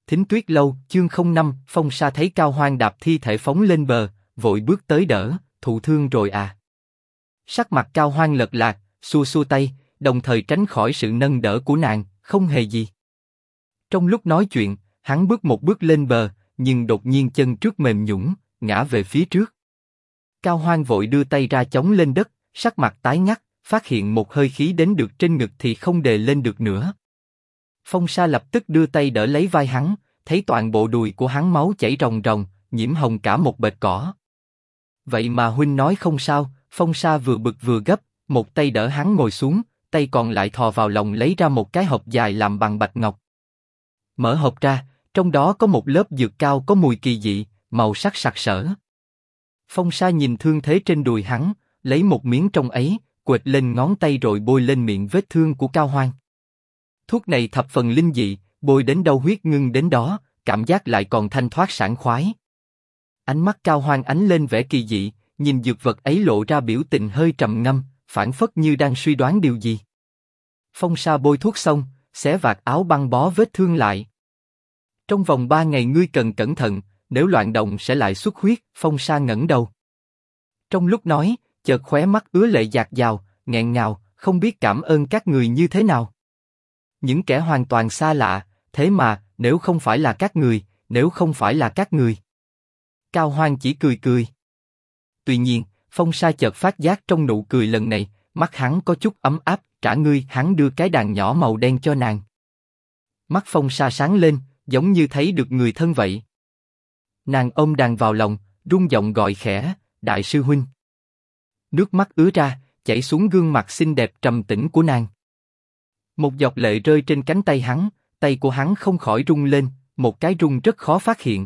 Thính Tuyết Lâu, chương 05, Phong Sa thấy Cao Hoan đạp thi thể phóng lên bờ, vội bước tới đỡ, thụ thương rồi à? Sắc mặt Cao Hoan lật lạc, xua xua tay, đồng thời tránh khỏi sự nâng đỡ của nàng, không hề gì. Trong lúc nói chuyện, hắn bước một bước lên bờ, nhưng đột nhiên chân trước mềm nhũn, ngã về phía trước. Cao Hoan vội đưa tay ra chống lên đất, sắc mặt tái ngắt, phát hiện một hơi khí đến được trên ngực thì không đề lên được nữa. Phong Sa lập tức đưa tay đỡ lấy vai hắn, thấy toàn bộ đùi của hắn máu chảy ròng ròng, nhiễm hồng cả một bệt cỏ. Vậy mà huynh nói không sao? Phong Sa vừa bực vừa gấp, một tay đỡ hắn ngồi xuống, tay còn lại thò vào lòng lấy ra một cái hộp dài làm bằng bạch ngọc. Mở hộp ra, trong đó có một lớp dược cao có mùi kỳ dị, màu sắc sặc sỡ. Phong Sa nhìn thương thế trên đùi hắn, lấy một miếng trong ấy, quệt lên ngón tay rồi bôi lên miệng vết thương của Cao Hoan. Thuốc này thập phần linh dị, bôi đến đâu huyết ngưng đến đó, cảm giác lại còn thanh thoát sảng khoái. Ánh mắt Cao Hoan ánh lên vẻ kỳ dị, nhìn dược vật ấy lộ ra biểu tình hơi trầm ngâm, phảng phất như đang suy đoán điều gì. Phong Sa bôi thuốc xong, xé vạt áo băng bó vết thương lại. Trong vòng 3 ngày ngươi cần cẩn thận, nếu loạn động sẽ lại xuất huyết. Phong Sa ngẩng đầu. Trong lúc nói, chợt khóe mắt ứa lệ dạt dào, nghẹn ngào, không biết cảm ơn các người như thế nào. Những kẻ hoàn toàn xa lạ, thế mà, nếu không phải là các người, nếu không phải là các người. Cao Hoan chỉ cười cười. Tuy nhiên, Phong Sa chợt phát giác trong nụ cười lần này, mắt hắn có chút ấm áp. Trả ngươi. Hắn đưa cái đàn nhỏ màu đen cho nàng. Mắt Phong Sa sáng lên, giống như thấy được người thân vậy. Nàng ôm đàn vào lòng, rung giọng gọi khẽ, đại sư huynh. Nước mắt ứa ra, chảy xuống gương mặt xinh đẹp trầm tĩnh của nàng. Một giọt lệ rơi trên cánh tay hắn, tay của hắn không khỏi rung lên, một cái rung rất khó phát hiện.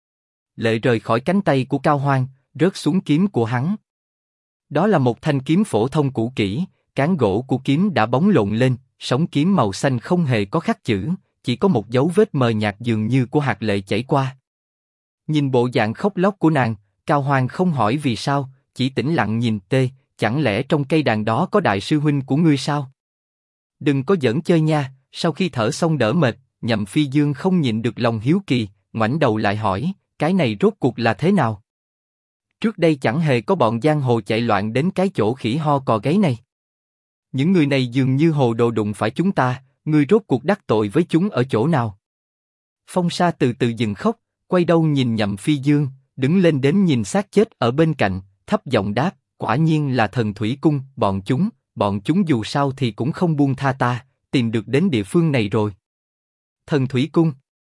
Lệ rời khỏi cánh tay của Cao Hoan, rớt xuống kiếm của hắn. Đó là một thanh kiếm phổ thông cũ kỹ, cán gỗ của kiếm đã bóng lộn lên, sóng kiếm màu xanh không hề có khắc chữ, chỉ có một dấu vết mờ nhạt dường như của hạt lệ chảy qua. Nhìn bộ dạng khóc lóc của nàng, Cao Hoan không hỏi vì sao, chỉ tĩnh lặng nhìn tê, chẳng lẽ trong cây đàn đó có đại sư huynh của ngươi sao? Đừng có giỡn chơi nha. Sau khi thở xong đỡ mệt, Nhậm Phi Dương không nhịn được lòng hiếu kỳ, ngoảnh đầu lại hỏi, cái này rốt cuộc là thế nào? Trước đây chẳng hề có bọn giang hồ chạy loạn đến cái chỗ khỉ ho cò gáy này. Những người này dường như hồ đồ đụng phải chúng ta, ngươi rốt cuộc đắc tội với chúng ở chỗ nào? Phong Sa từ từ dừng khóc, quay đầu nhìn Nhậm Phi Dương, đứng lên đếm nhìn xác chết ở bên cạnh, thấp giọng đáp, quả nhiên là Thần Thủy Cung. Bọn chúng dù sao thì cũng không buông tha ta, tìm được đến địa phương này rồi. Thần Thủy Cung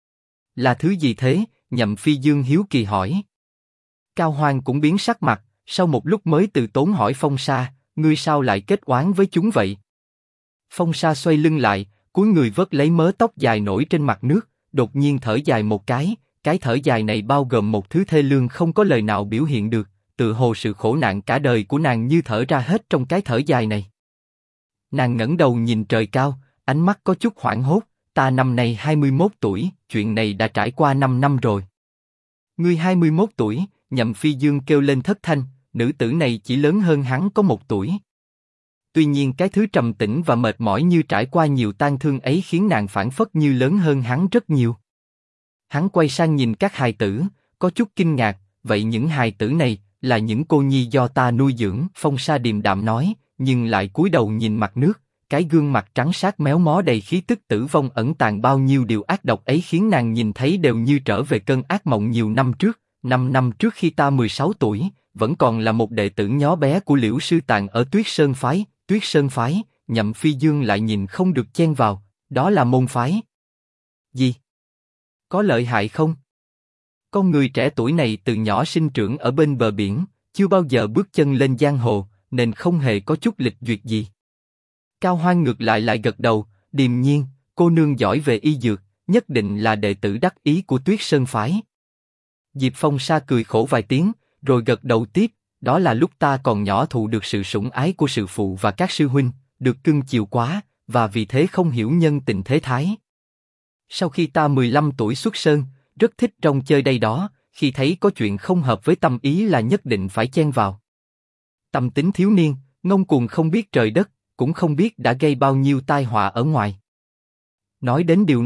là thứ gì thế? Nhậm Phi Dương hiếu kỳ hỏi. Cao Hoan cũng biến sắc mặt, sau một lúc mới từ tốn hỏi Phong Sa, ngươi sao lại kết oán với chúng vậy? Phong Sa xoay lưng lại, cúi người vớt lấy mớ tóc dài nổi trên mặt nước, đột nhiên thở dài một cái thở dài này bao gồm một thứ thê lương không có lời nào biểu hiện được, tự hồ sự khổ nạn cả đời của nàng như thở ra hết trong cái thở dài này. Nàng ngẩng đầu nhìn trời cao, ánh mắt có chút hoảng hốt, ta năm nay 21 tuổi, chuyện này đã trải qua 5 năm rồi. Ngươi 21 tuổi, Nhậm Phi Dương kêu lên thất thanh, nữ tử này chỉ lớn hơn hắn có 1 tuổi. Tuy nhiên cái thứ trầm tĩnh và mệt mỏi như trải qua nhiều tang thương ấy khiến nàng phảng phất như lớn hơn hắn rất nhiều. Hắn quay sang nhìn các hài tử, có chút kinh ngạc, vậy những hài tử này là những cô nhi do ta nuôi dưỡng. Phong Sa điềm đạm nói, nhưng lại cúi đầu nhìn mặt nước, cái gương mặt trắng sát méo mó đầy khí tức tử vong ẩn tàng bao nhiêu điều ác độc ấy khiến nàng nhìn thấy đều như trở về cơn ác mộng nhiều năm trước. 5 năm trước khi ta 16 tuổi, vẫn còn là một đệ tử nhỏ bé của Liễu Sư Tàng ở Tuyết Sơn Phái. Tuyết Sơn Phái? Nhậm Phi Dương lại nhìn không được chen vào, đó là môn phái gì? Có lợi hại không? Con người trẻ tuổi này từ nhỏ sinh trưởng ở bên bờ biển, chưa bao giờ bước chân lên giang hồ, nên không hề có chút lịch duyệt gì. Cao Hoan ngược lại gật đầu, điềm nhiên, cô nương giỏi về y dược, nhất định là đệ tử đắc ý của Tuyết Sơn Phái. Diệp Phong Sa cười khổ vài tiếng, rồi gật đầu tiếp, đó là lúc ta còn nhỏ thụ được sự sủng ái của sư phụ và các sư huynh, được cưng chiều quá, và vì thế không hiểu nhân tình thế thái. Sau khi ta 15 tuổi xuất sơn, rất thích rong chơi đây đó, khi thấy có chuyện không hợp với tâm ý là nhất định phải chen vào. Tâm tính thiếu niên, ngông cuồng không biết trời đất, cũng không biết đã gây bao nhiêu tai họa ở ngoài. Nói đến điều này,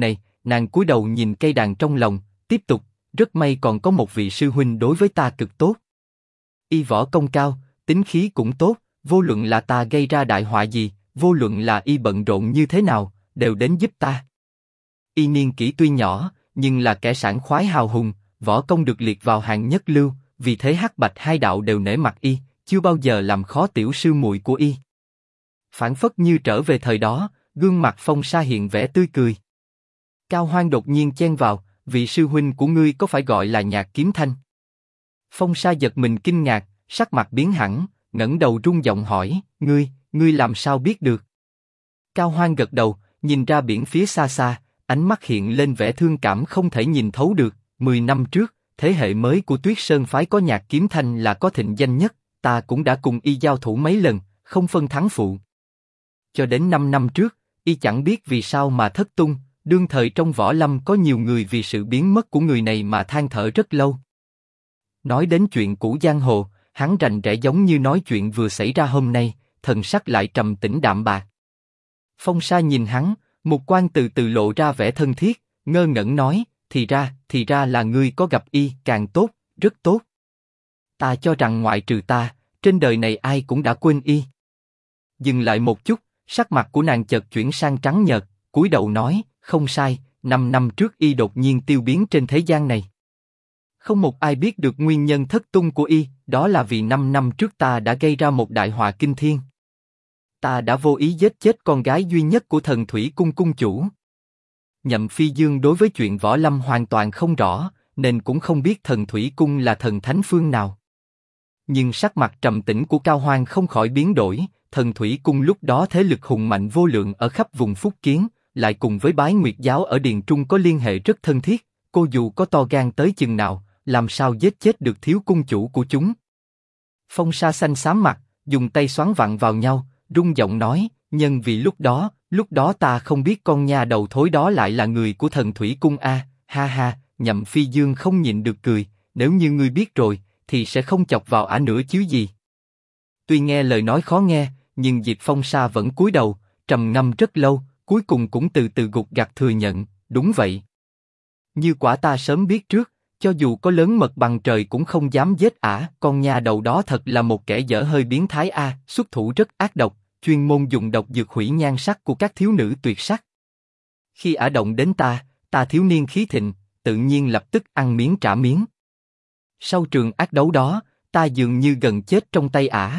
Nàng cúi đầu nhìn cây đàn trong lòng, tiếp tục, rất may còn có một vị sư huynh đối với ta cực tốt. Y võ công cao, tính khí cũng tốt, vô luận là ta gây ra đại họa gì, vô luận là y bận rộn như thế nào, đều đến giúp ta. Y niên kỷ tuy nhỏ, nhưng là kẻ sảng khoái hào hùng, võ công được liệt vào hạng nhất lưu, vì thế hắc bạch hai đạo đều nể mặt y, chưa bao giờ làm khó tiểu sư muội của y. Phảng phất như trở về thời đó, gương mặt Phong Sa hiện vẻ tươi cười. Cao Hoan đột nhiên chen vào, vị sư huynh của ngươi có phải gọi là Nhạc Kiếm Thanh? Phong Sa giật mình kinh ngạc, sắc mặt biến hẳn, ngẩng đầu run giọng hỏi, ngươi làm sao biết được? Cao Hoan gật đầu, nhìn ra biển phía xa xa, ánh mắt hiện lên vẻ thương cảm không thể nhìn thấu được. 10 năm trước, thế hệ mới của Tuyết Sơn phái có Nhạc Kiếm Thanh là có thịnh danh nhất, ta cũng đã cùng y giao thủ mấy lần, không phân thắng phụ. Cho đến 5 năm trước, y chẳng biết vì sao mà thất tung, đương thời trong võ lâm có nhiều người vì sự biến mất của người này mà than thở rất lâu. Nói đến chuyện cũ giang hồ, hắn rành rẽ giống như nói chuyện vừa xảy ra hôm nay, thần sắc lại trầm tĩnh đạm bạc. Phong Sa nhìn hắn, mục quan từ từ lộ ra vẻ thân thiết, ngơ ngẩn nói, thì ra là ngươi có gặp y, càng tốt, rất tốt. Ta cho rằng ngoại trừ ta, trên đời này ai cũng đã quên y. Dừng lại một chút, sắc mặt của nàng chợt chuyển sang trắng nhợt, cúi đầu nói, không sai, 5 năm trước y đột nhiên tiêu biến trên thế gian này. Không một ai biết được nguyên nhân thất tung của y, đó là vì 5 năm trước ta đã gây ra một đại họa kinh thiên. Ta đã vô ý giết chết con gái duy nhất của Thần Thủy Cung cung chủ. Nhậm Phi Dương đối với chuyện võ lâm hoàn toàn không rõ, nên cũng không biết Thần Thủy Cung là thần thánh phương nào. Nhưng sắc mặt trầm tĩnh của Cao Hoan không khỏi biến đổi, Thần Thủy Cung lúc đó thế lực hùng mạnh vô lượng ở khắp vùng Phúc Kiến, lại cùng với Bái Nguyệt Giáo ở Điền Trung có liên hệ rất thân thiết, cô dù có to gan tới chừng nào, làm sao giết chết được thiếu cung chủ của chúng. Phong Sa xanh xám mặt, dùng tay xoắn vặn vào nhau, rung giọng nói, nhân vì lúc đó ta không biết con nha đầu thối đó lại là người của Thần Thủy Cung a, ha ha. Nhậm Phi Dương không nhịn được cười, nếu như ngươi biết rồi, thì sẽ không chọc vào ả nữa chứ gì. Tuy nghe lời nói khó nghe, nhưng Diệp Phong Sa vẫn cúi đầu, trầm ngâm rất lâu, cuối cùng cũng từ từ gục gặt thừa nhận, đúng vậy. Như quả ta sớm biết trước, cho dù có lớn mật bằng trời cũng không dám giết ả. Con nha đầu đó thật là một kẻ dở hơi biến thái a, xuất thủ rất ác độc, chuyên môn dùng độc dược hủy nhan sắc của các thiếu nữ tuyệt sắc. Khi ả động đến ta thiếu niên khí thịnh, tự nhiên lập tức ăn miếng trả miếng. Sau trường ác đấu đó, ta dường như gần chết trong tay ả.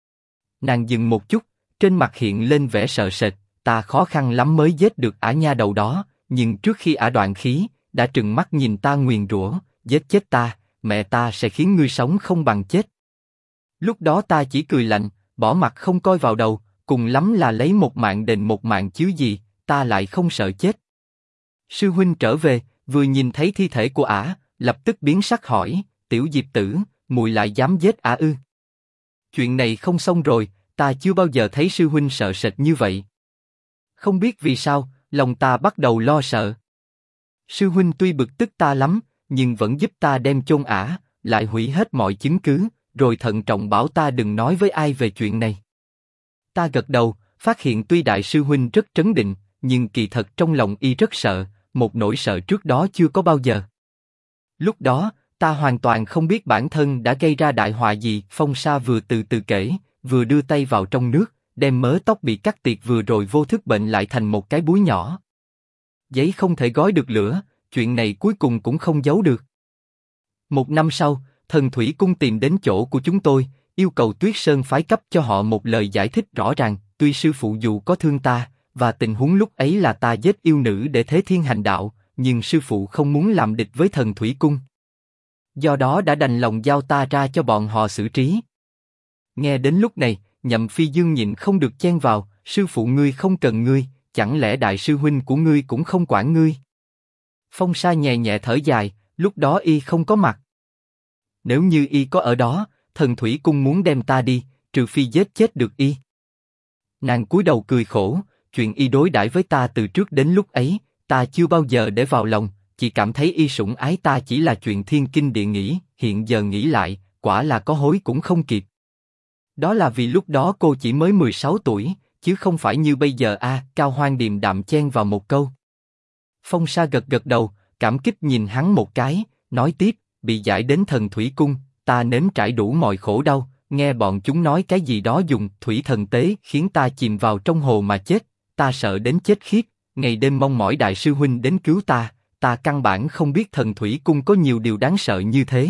Nàng dừng một chút, trên mặt hiện lên vẻ sợ sệt, ta khó khăn lắm mới giết được ả nha đầu đó, nhưng trước khi ả đoạn khí, đã trừng mắt nhìn ta nguyền rủa, giết chết ta, mẹ ta sẽ khiến ngươi sống không bằng chết. Lúc đó ta chỉ cười lạnh, bỏ mặt không coi vào đầu, cùng lắm là lấy một mạng đền một mạng chứ gì, ta lại không sợ chết. Sư huynh trở về, vừa nhìn thấy thi thể của ả, lập tức biến sắc hỏi, tiểu Diệp tử, muội lại dám giết ả ư? Chuyện này không xong rồi, ta chưa bao giờ thấy sư huynh sợ sệt như vậy. Không biết vì sao, lòng ta bắt đầu lo sợ. Sư huynh tuy bực tức ta lắm, nhưng vẫn giúp ta đem chôn ả, lại hủy hết mọi chứng cứ, rồi thận trọng bảo ta đừng nói với ai về chuyện này. Ta gật đầu, phát hiện tuy đại sư huynh rất trấn định, nhưng kỳ thật trong lòng y rất sợ, một nỗi sợ trước đó chưa có bao giờ. Lúc đó, ta hoàn toàn không biết bản thân đã gây ra đại họa gì. Phong Sa vừa từ từ kể, vừa đưa tay vào trong nước, đem mớ tóc bị cắt tiệt vừa rồi vô thức bệnh lại thành một cái búi nhỏ. Giấy không thể gói được lửa, chuyện này cuối cùng cũng không giấu được. 1 năm sau, Thần Thủy Cung tìm đến chỗ của chúng tôi, yêu cầu Tuyết Sơn phái cấp cho họ một lời giải thích rõ ràng. Tuy sư phụ dù có thương ta, và tình huống lúc ấy là ta giết yêu nữ để thế thiên hành đạo, nhưng sư phụ không muốn làm địch với Thần Thủy Cung. Do đó đã đành lòng giao ta ra cho bọn họ xử trí. Nghe đến lúc này, Nhậm Phi Dương nhịn không được chen vào, sư phụ ngươi không cần ngươi, chẳng lẽ đại sư huynh của ngươi cũng không quản ngươi? Phong Sa nhẹ nhẹ thở dài, lúc đó y không có mặt. Nếu như y có ở đó, Thần Thủy Cung muốn đem ta đi, trừ phi giết chết được y. Nàng cúi đầu cười khổ, chuyện y đối đãi với ta từ trước đến lúc ấy, ta chưa bao giờ để vào lòng, chỉ cảm thấy y sủng ái ta chỉ là chuyện thiên kinh địa nghĩa. Hiện giờ nghĩ lại, quả là có hối cũng không kịp. Đó là vì lúc đó cô chỉ mới 16 tuổi, chứ không phải như bây giờ a. Cao Hoan điềm đạm chen vào một câu. Phong Sa gật gật đầu, cảm kích nhìn hắn một cái, nói tiếp, bị giải đến Thần Thủy Cung, ta nếm trải đủ mọi khổ đau, nghe bọn chúng nói cái gì đó dùng thủy thần tế khiến ta chìm vào trong hồ mà chết, ta sợ đến chết khiếp, ngày đêm mong mỏi đại sư huynh đến cứu ta căn bản không biết Thần Thủy Cung có nhiều điều đáng sợ như thế.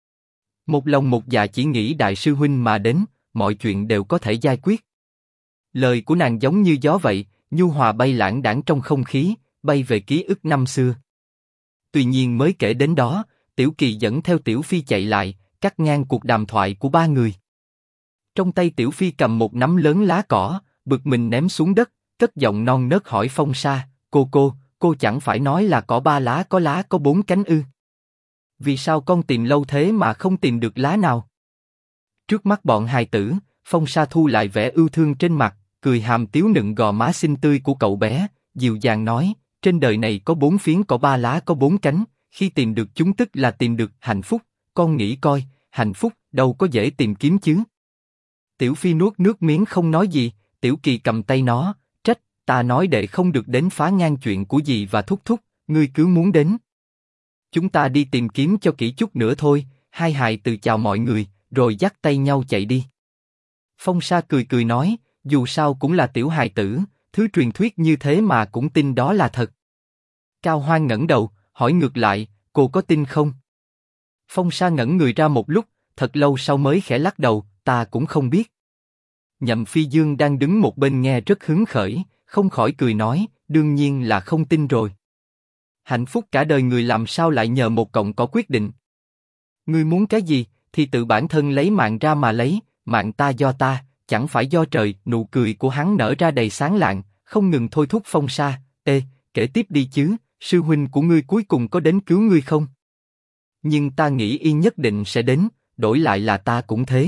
Một lòng một dạ chỉ nghĩ đại sư huynh mà đến, mọi chuyện đều có thể giải quyết. Lời của nàng giống như gió vậy, nhu hòa bay lãng đãng trong không khí, bay về ký ức năm xưa. Tuy nhiên mới kể đến đó, Tiểu Kỳ dẫn theo Tiểu Phi chạy lại, cắt ngang cuộc đàm thoại của ba người. Trong tay Tiểu Phi cầm một nắm lớn lá cỏ, bực mình ném xuống đất, cất giọng non nớt hỏi Phong Sa, cô chẳng phải nói là cỏ ba lá có 4 cánh ư? Vì sao con tìm lâu thế mà không tìm được lá nào? Trước mắt bọn hài tử, Phong Sa thu lại vẻ ưu thương trên mặt, cười hàm tiếu nựng gò má xinh tươi của cậu bé, dịu dàng nói, trên đời này có 4 phiến cỏ ba lá có 4 cánh, khi tìm được chúng tức là tìm được hạnh phúc, con nghĩ coi, hạnh phúc đâu có dễ tìm kiếm chứ? Tiểu Phi nuốt nước miếng không nói gì, Tiểu Kỳ cầm tay nó, trách, ta nói đệ không được đến phá ngang chuyện của dì và thúc thúc, ngươi cứ muốn đến. Chúng ta đi tìm kiếm cho kỹ chút nữa thôi, hai hài từ chào mọi người, rồi dắt tay nhau chạy đi. Phong Sa cười cười nói, dù sao cũng là tiểu hài tử, thứ truyền thuyết như thế mà cũng tin đó là thật. Cao Hoan ngẩng đầu, hỏi ngược lại, cô có tin không? Phong Sa ngẩn người ra một lúc, thật lâu sau mới khẽ lắc đầu, ta cũng không biết. Nhậm Phi Dương đang đứng một bên nghe rất hứng khởi, không khỏi cười nói, đương nhiên là không tin rồi. Hạnh phúc cả đời người làm sao lại nhờ một cọng cỏ quyết định? Ngươi muốn cái gì, thì tự bản thân lấy mạng ra mà lấy, mạng ta do ta, chẳng phải do trời. Nụ cười của hắn nở ra đầy sáng lạng, không ngừng thôi thúc Phong Sa. Ê, kể tiếp đi chứ, sư huynh của ngươi cuối cùng có đến cứu ngươi không? Nhưng ta nghĩ y nhất định sẽ đến, đổi lại là ta cũng thế.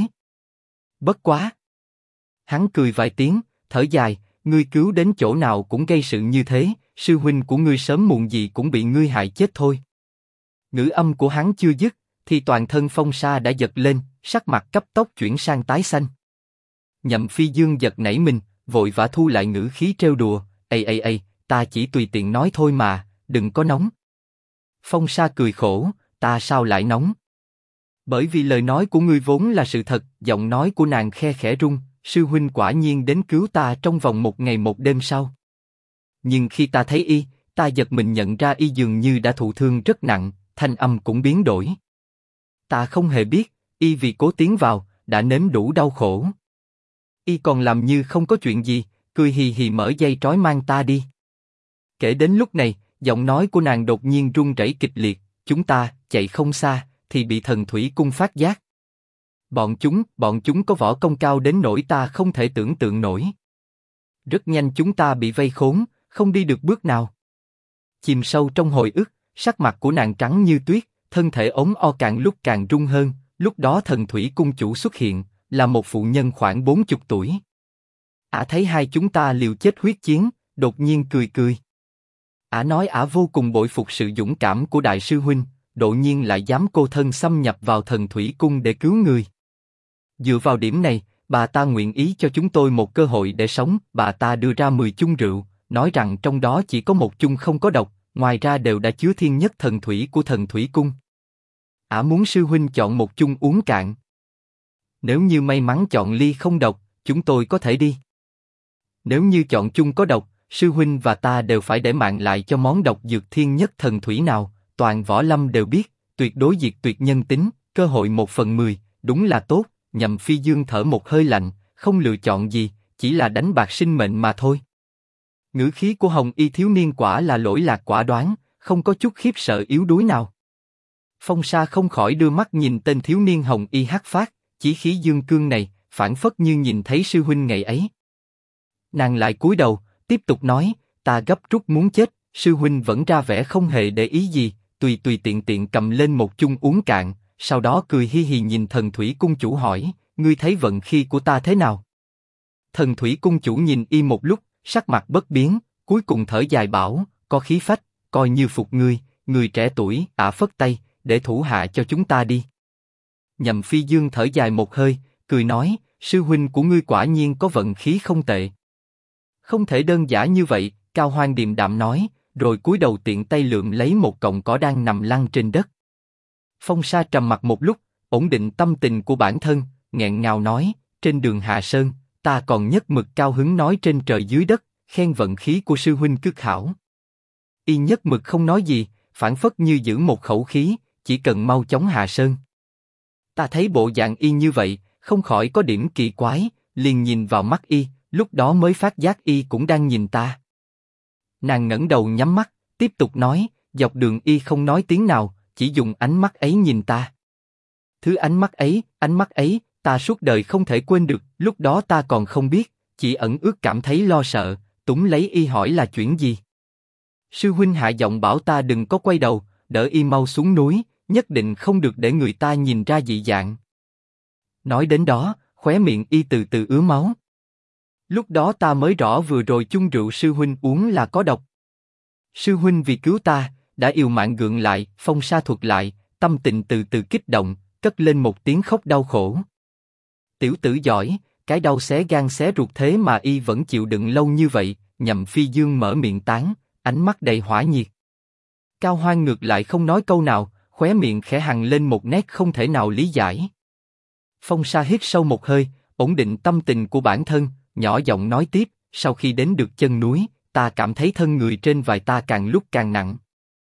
Bất quá. Hắn cười vài tiếng, thở dài, ngươi cứu đến chỗ nào cũng gây sự như thế, sư huynh của ngươi sớm muộn gì cũng bị ngươi hại chết thôi. Ngữ âm của hắn chưa dứt, thì toàn thân Phong Sa đã giật lên, sắc mặt cấp tốc chuyển sang tái xanh. Nhậm Phi Dương giật nảy mình, vội vã thu lại ngữ khí trêu đùa, ây, ta chỉ tùy tiện nói thôi mà, đừng có nóng. Phong Sa cười khổ, ta sao lại nóng? Bởi vì lời nói của ngươi vốn là sự thật. Giọng nói của nàng khe khẽ rung, sư huynh quả nhiên đến cứu ta trong vòng 1 ngày 1 đêm sau. Nhưng khi ta thấy y, ta giật mình nhận ra y dường như đã thụ thương rất nặng, thanh âm cũng biến đổi. Ta không hề biết, y vì cố tiến vào, đã nếm đủ đau khổ. Y còn làm như không có chuyện gì, cười hì hì mở dây trói mang ta đi. Kể đến lúc này, giọng nói của nàng đột nhiên run rẩy kịch liệt, chúng ta chạy không xa, thì bị Thần Thủy Cung phát giác. Bọn chúng có võ công cao đến nỗi ta không thể tưởng tượng nổi. Rất nhanh chúng ta bị vây khốn, không đi được bước nào. Chìm sâu trong hồi ức, sắc mặt của nàng trắng như tuyết, thân thể ốm o càng lúc càng run hơn. Lúc đó Thần Thủy Cung chủ xuất hiện, là một phụ nhân khoảng 40 tuổi. Ả thấy hai chúng ta liều chết huyết chiến, đột nhiên cười cười. Ả nói ả vô cùng bội phục sự dũng cảm của đại sư huynh, đột nhiên lại dám cô thân xâm nhập vào Thần Thủy Cung để cứu người. Dựa vào điểm này, bà ta nguyện ý cho chúng tôi một cơ hội để sống. Bà ta đưa ra 10 chung rượu, nói rằng trong đó chỉ có một chung không có độc, ngoài ra đều đã chứa thiên nhất thần thủy của Thần Thủy Cung. Ả muốn sư huynh chọn một chung uống cạn. Nếu như may mắn chọn ly không độc, chúng tôi có thể đi. Nếu như chọn chung có độc, sư huynh và ta đều phải để mạng lại cho món độc dược thiên nhất thần thủy nào. Toàn võ lâm đều biết, tuyệt đối diệt tuyệt nhân tính, cơ hội 1/10, đúng là tốt. Nhậm Phi Dương thở một hơi lạnh, không lựa chọn gì, chỉ là đánh bạc sinh mệnh mà thôi. Ngữ khí của Hồng Y thiếu niên quả là lỗi lạc quả đoán, không có chút khiếp sợ yếu đuối nào. Phong Sa không khỏi đưa mắt nhìn tên thiếu niên Hồng Y hắc phát, chí khí dương cương này, phảng phất như nhìn thấy sư huynh ngày ấy. Nàng lại cúi đầu, tiếp tục nói, ta gấp rút muốn chết, sư huynh vẫn ra vẻ không hề để ý gì, tùy tiện cầm lên một chung uống cạn, sau đó cười hi hì nhìn Thần Thủy Cung chủ hỏi, ngươi thấy vận khí của ta thế nào? Thần Thủy Cung chủ nhìn y một lúc, sắc mặt bất biến, cuối cùng thở dài bảo, có khí phách, coi như phục ngươi, người trẻ tuổi. Ả phất tay, để thủ hạ cho chúng ta đi. Nhậm Phi Dương thở dài một hơi, cười nói, sư huynh của ngươi quả nhiên có vận khí không tệ. Không thể đơn giản như vậy, Cao Hoan điềm đạm nói, rồi cúi đầu tiện tay lượm lấy một cọng cỏ đang nằm lăn trên đất. Phong Sa trầm mặc một lúc, ổn định tâm tình của bản thân, nghẹn ngào nói, trên đường Hạ Sơn, ta còn nhất mực cao hứng nói trên trời dưới đất, khen vận khí của sư huynh cực hảo. Y nhất mực không nói gì, phảng phất như giữ một khẩu khí, chỉ cần mau chóng Hạ Sơn. Ta thấy bộ dạng y như vậy, không khỏi có điểm kỳ quái, liền nhìn vào mắt y, lúc đó mới phát giác y cũng đang nhìn ta. Nàng ngẩng đầu nhắm mắt, tiếp tục nói, dọc đường y không nói tiếng nào, chỉ dùng ánh mắt ấy nhìn ta. Thứ ánh mắt ấy, ta suốt đời không thể quên được, lúc đó ta còn không biết, chỉ ẩn ước cảm thấy lo sợ, túm lấy y hỏi là chuyện gì. Sư huynh hạ giọng bảo ta đừng có quay đầu, đỡ y mau xuống núi, nhất định không được để người ta nhìn ra dị dạng. Nói đến đó, khóe miệng y từ từ ứa máu. Lúc đó ta mới rõ vừa rồi chung rượu sư huynh uống là có độc. Sư huynh vì cứu ta, đã yêu mạng gượng lại, Phong Sa thuật lại, tâm tình từ từ kích động, cất lên một tiếng khóc đau khổ. Tiểu tử giỏi, cái đau xé gan xé ruột thế mà y vẫn chịu đựng lâu như vậy. Nhậm Phi Dương mở miệng tán, ánh mắt đầy hỏa nhiệt. Cao Hoan ngược lại không nói câu nào, khóe miệng khẽ hằn lên một nét không thể nào lý giải. Phong Sa hít sâu một hơi, ổn định tâm tình của bản thân, nhỏ giọng nói tiếp, sau khi đến được chân núi, ta cảm thấy thân người trên vai ta càng lúc càng nặng.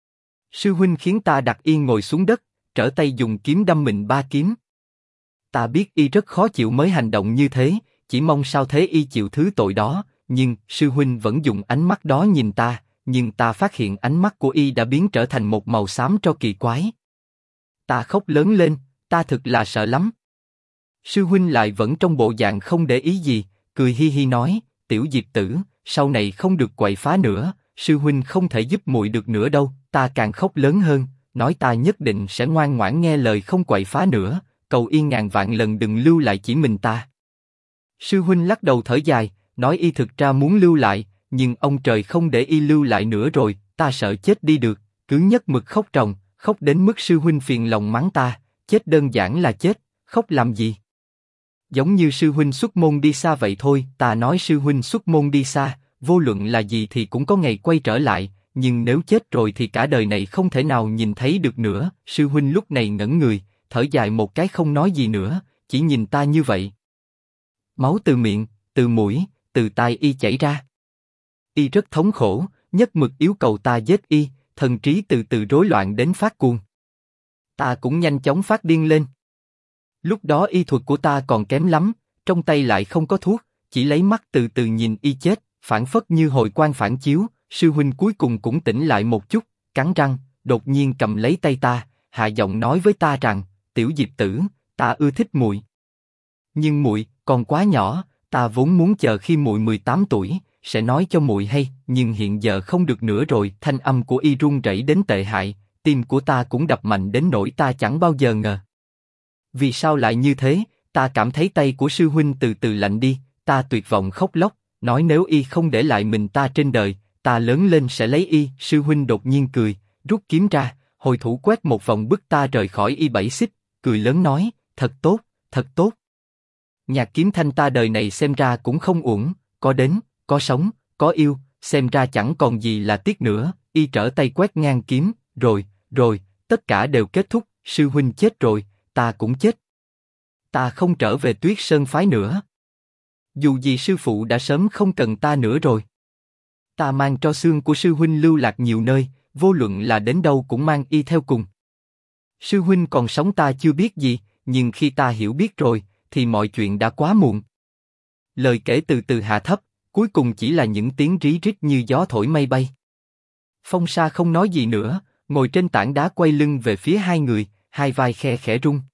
Sư huynh khiến ta đặt y ngồi xuống đất, trở tay dùng kiếm đâm mình 3 kiếm. Ta biết y rất khó chịu mới hành động như thế, chỉ mong sao thế y chịu thứ tội đó, nhưng sư huynh vẫn dùng ánh mắt đó nhìn ta, nhưng ta phát hiện ánh mắt của y đã biến trở thành một màu xám tro kỳ quái. Ta khóc lớn lên, ta thực là sợ lắm. Sư huynh lại vẫn trong bộ dạng không để ý gì, cười hi hi nói, tiểu Diệp tử, sau này không được quậy phá nữa, sư huynh không thể giúp muội được nữa đâu. Ta càng khóc lớn hơn, nói ta nhất định sẽ ngoan ngoãn nghe lời không quậy phá nữa, cầu y ngàn vạn lần đừng lưu lại chỉ mình ta. Sư huynh lắc đầu thở dài, nói y thực ra muốn lưu lại, nhưng ông trời không để y lưu lại nữa rồi, ta sợ chết đi được, cứ nhất mực khóc ròng, khóc đến mức sư huynh phiền lòng mắng ta, chết đơn giản là chết, khóc làm gì? Giống như sư huynh xuất môn đi xa vậy thôi. Ta nói sư huynh xuất môn đi xa, vô luận là gì thì cũng có ngày quay trở lại, nhưng nếu chết rồi thì cả đời này không thể nào nhìn thấy được nữa. Sư huynh lúc này ngẩn người, thở dài một cái không nói gì nữa, chỉ nhìn ta như vậy. Máu từ miệng, từ mũi, từ tai y chảy ra. Y rất thống khổ, nhất mực yêu cầu ta giết y, thần trí từ từ rối loạn đến phát cuồng. Ta cũng nhanh chóng phát điên lên. Lúc đó y thuật của ta còn kém lắm, trong tay lại không có thuốc, chỉ lấy mắt từ từ nhìn y chết, phảng phất như hồi quang phản chiếu. Sư huynh cuối cùng cũng tỉnh lại một chút, cắn răng, đột nhiên cầm lấy tay ta, hạ giọng nói với ta rằng, tiểu Diệp tử, ta ưa thích muội. Nhưng muội còn quá nhỏ, ta vốn muốn chờ khi muội 18 tuổi sẽ nói cho muội hay, nhưng hiện giờ không được nữa rồi. Thanh âm của y run rẩy đến tệ hại, tim của ta cũng đập mạnh đến nỗi ta chẳng bao giờ ngờ. Vì sao lại như thế? Ta cảm thấy tay của sư huynh từ từ lạnh đi, ta tuyệt vọng khóc lóc, nói nếu y không để lại mình ta trên đời, ta lớn lên sẽ lấy y. Sư huynh đột nhiên cười, rút kiếm ra, hồi thủ quét một vòng bức ta rời khỏi y 7 xích, cười lớn nói, thật tốt, thật tốt. Nhạc kiếm thanh ta đời này xem ra cũng không uổng, có đến, có sống, có yêu, xem ra chẳng còn gì là tiếc nữa. Y trở tay quét ngang kiếm, rồi, tất cả đều kết thúc. Sư huynh chết rồi, ta cũng chết. Ta không trở về Tuyết Sơn phái nữa. Dù gì sư phụ đã sớm không cần ta nữa rồi. Ta mang tro xương của sư huynh lưu lạc nhiều nơi, vô luận là đến đâu cũng mang y theo cùng. Sư huynh còn sống ta chưa biết gì, nhưng khi ta hiểu biết rồi, thì mọi chuyện đã quá muộn. Lời kể từ từ hạ thấp, cuối cùng chỉ là những tiếng rí rít như gió thổi mây bay. Phong Sa không nói gì nữa, ngồi trên tảng đá quay lưng về phía hai người, hai vai khe khẽ rung.